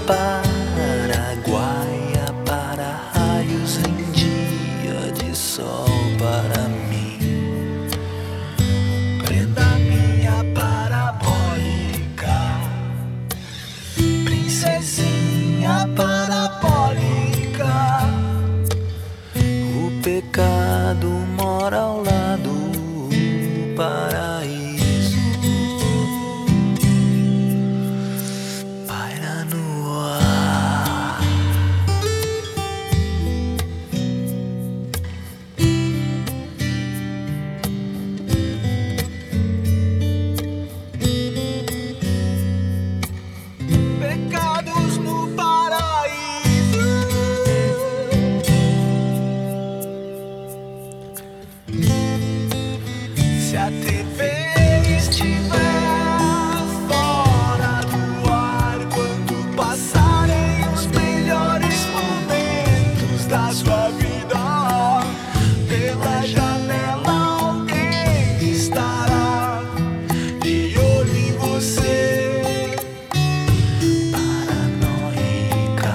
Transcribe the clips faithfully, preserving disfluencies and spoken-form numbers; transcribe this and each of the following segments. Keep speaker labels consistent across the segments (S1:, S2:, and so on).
S1: paraguaia para raios em dia de sol para mim. Prenda minha parabólica, princesinha parabólica. O pecado mora ao lado do paraíso. Paira no ar. Pecados no paraíso. Se a T V estiver fora do ar quando passarem os melhores momentos da sua vida, pela janela alguém estará de olho em você. Paranoica,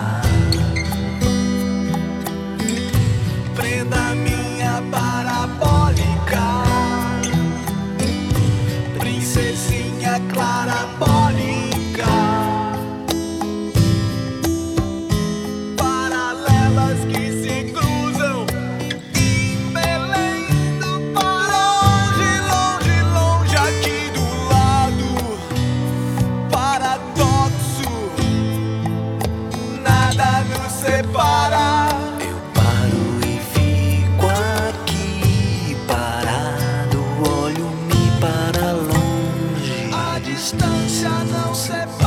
S1: prenda minha parabólica, princesinha clarabólica. Paralelas que se cruzam em Belém do Pará, longe, longe, longe aqui do lado. Paradoxo, nada nos separa. Eu paro e fico aqui parado, olho-me para longe. A distância não separa.